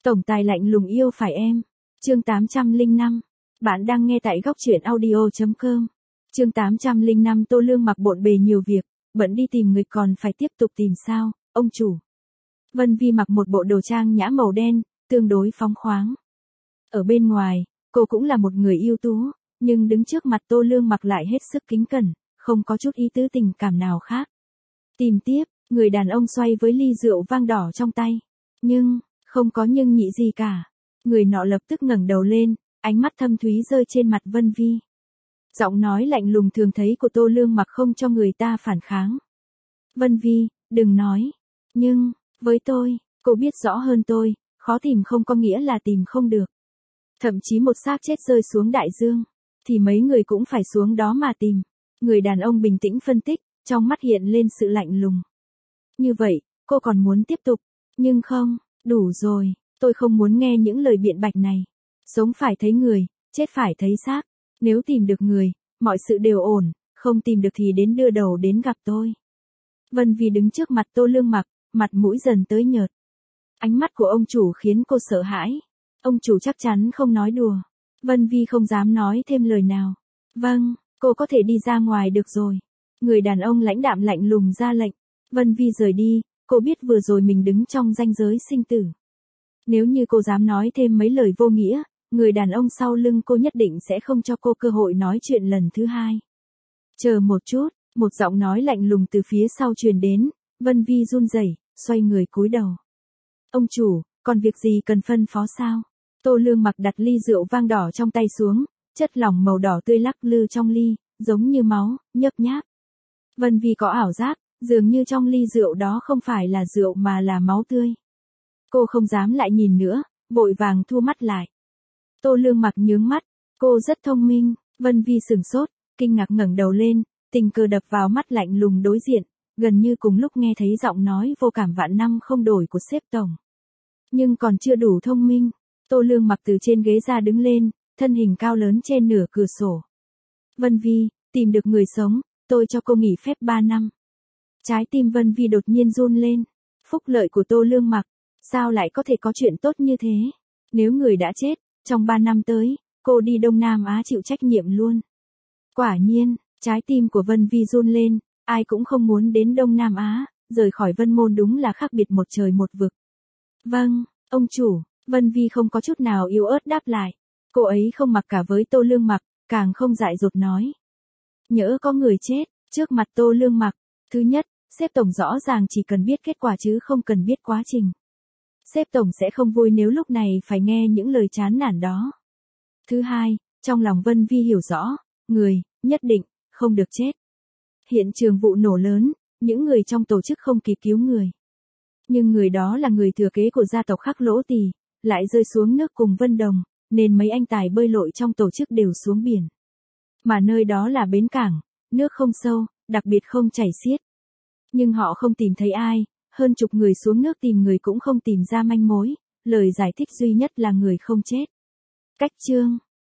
Tổng tài lạnh lùng yêu phải em. Chương 805. Bạn đang nghe tại góc truyện audio.com. Chương 805 Tô Lương Mặc bộn bề nhiều việc, bận đi tìm người còn phải tiếp tục tìm sao, ông chủ. Vân Vi mặc một bộ đồ trang nhã màu đen, tương đối phóng khoáng. Ở bên ngoài, cô cũng là một người ưu tú, nhưng đứng trước mặt Tô Lương Mặc lại hết sức kính cẩn, không có chút ý tứ tình cảm nào khác. Tìm tiếp, người đàn ông xoay với ly rượu vang đỏ trong tay. Nhưng, không có nhưng nhị gì cả. Người nọ lập tức ngẩng đầu lên, ánh mắt thâm thúy rơi trên mặt Vân Vi. Giọng nói lạnh lùng thường thấy của Tô Lương Mặc không cho người ta phản kháng. Vân Vi, đừng nói. Nhưng, với tôi, cô biết rõ hơn tôi, khó tìm không có nghĩa là tìm không được. Thậm chí một xác chết rơi xuống đại dương, thì mấy người cũng phải xuống đó mà tìm. Người đàn ông bình tĩnh phân tích, trong mắt hiện lên sự lạnh lùng. Như vậy, cô còn muốn tiếp tục, nhưng không, đủ rồi, tôi không muốn nghe những lời biện bạch này. Sống phải thấy người, chết phải thấy xác. Nếu tìm được người, mọi sự đều ổn, không tìm được thì đến đưa đầu đến gặp tôi. Vân Vi đứng trước mặt Tô Lương Mặc, mặt mũi dần tới nhợt. Ánh mắt của ông chủ khiến cô sợ hãi. Ông chủ chắc chắn không nói đùa. Vân Vi không dám nói thêm lời nào. Vâng, cô có thể đi ra ngoài được rồi. Người đàn ông lãnh đạm lạnh lùng ra lệnh. Vân Vi rời đi, cô biết vừa rồi mình đứng trong ranh giới sinh tử. Nếu như cô dám nói thêm mấy lời vô nghĩa, người đàn ông sau lưng cô nhất định sẽ không cho cô cơ hội nói chuyện lần thứ hai. Chờ một chút, một giọng nói lạnh lùng từ phía sau truyền đến. Vân Vi run rẩy, xoay người cúi đầu. Ông chủ, còn việc gì cần phân phó sao? Tô Lương Mặc đặt ly rượu vang đỏ trong tay xuống, chất lỏng màu đỏ tươi lắc lư trong ly, giống như máu, nhấp nháp. Vân Vi có ảo giác, dường như trong ly rượu đó không phải là rượu mà là máu tươi. Cô không dám lại nhìn nữa, vội vàng thu mắt lại. Tô Lương Mặc nhướng mắt, cô rất thông minh. Vân Vi sửng sốt, kinh ngạc ngẩng đầu lên, tình cờ đập vào mắt lạnh lùng đối diện, gần như cùng lúc nghe thấy giọng nói vô cảm vạn năm không đổi của sếp tổng. Nhưng còn chưa đủ thông minh, Tô Lương Mặc từ trên ghế ra đứng lên, thân hình cao lớn trên nửa cửa sổ. Vân Vi, tìm được người sống, tôi cho cô nghỉ phép 3 năm. Trái tim Vân Vi đột nhiên run lên. Phúc lợi của Tô Lương Mặc, sao lại có thể có chuyện tốt như thế? Nếu người đã chết, trong 3 năm tới, cô đi Đông Nam Á chịu trách nhiệm luôn. Quả nhiên, trái tim của Vân Vi run lên, ai cũng không muốn đến Đông Nam Á, rời khỏi Vân Môn đúng là khác biệt một trời một vực. Vâng, ông chủ. Vân Vi không có chút nào yếu ớt đáp lại. Cô ấy không mặc cả với Tô Lương Mặc, càng không dại dột nói. Nhỡ có người chết, trước mặt Tô Lương Mặc. Thứ nhất, sếp tổng rõ ràng chỉ cần biết kết quả chứ không cần biết quá trình. Sếp tổng sẽ không vui nếu lúc này phải nghe những lời chán nản đó. Thứ hai, trong lòng Vân Vi hiểu rõ, người, nhất định, không được chết. Hiện trường vụ nổ lớn, những người trong tổ chức không kịp cứu người. Nhưng người đó là người thừa kế của gia tộc Khắc Lỗ Tỳ, lại rơi xuống nước cùng Vân Đồng, nên mấy anh tài bơi lội trong tổ chức đều xuống biển. Mà nơi đó là bến cảng, nước không sâu, đặc biệt không chảy xiết. Nhưng họ không tìm thấy ai, hơn chục người xuống nước tìm người cũng không tìm ra manh mối, lời giải thích duy nhất là người không chết. Cách chương